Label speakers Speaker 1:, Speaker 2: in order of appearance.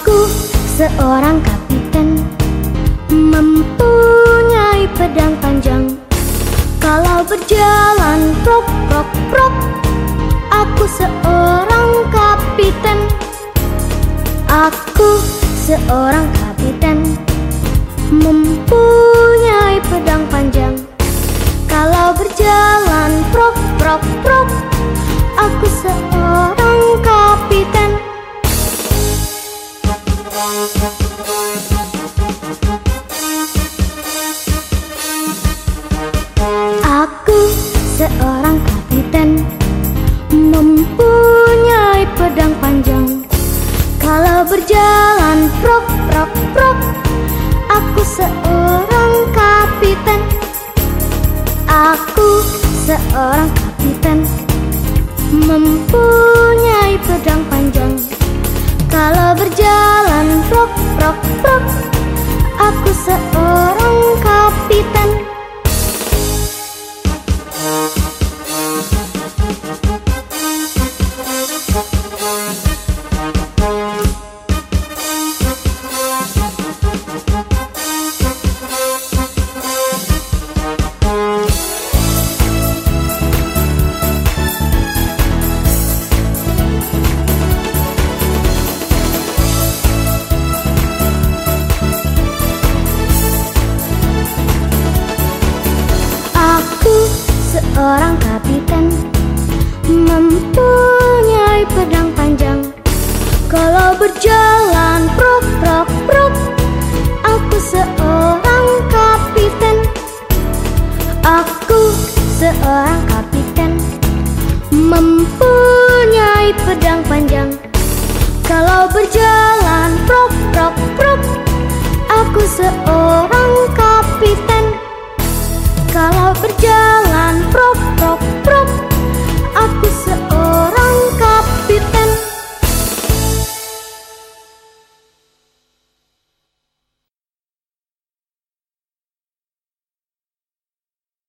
Speaker 1: Aku seorang kapiten, mempunyai pedang panjang. Kalau berjalan prok prok prok, aku seorang kapiten. Aku seorang kapiten, mempunyai pedang panjang. Kalau berjalan prok prok prok, aku seorang kapiten. Aku seorang kapiten, mempunyai pedang panjang. Kalau berjalan prok prok prok, aku seorang kapiten. Aku seorang kapiten, mempunyai pedang panjang. Kalau berjalan prok prok prok, aku seorang kapiten. Seorang kapiten, mempunyai pedang panjang. Kalau berjalan prok prok prok, aku seorang kapiten. Aku seorang kapiten, mempunyai pedang panjang. Kalau berjalan prok prok prok, aku seorang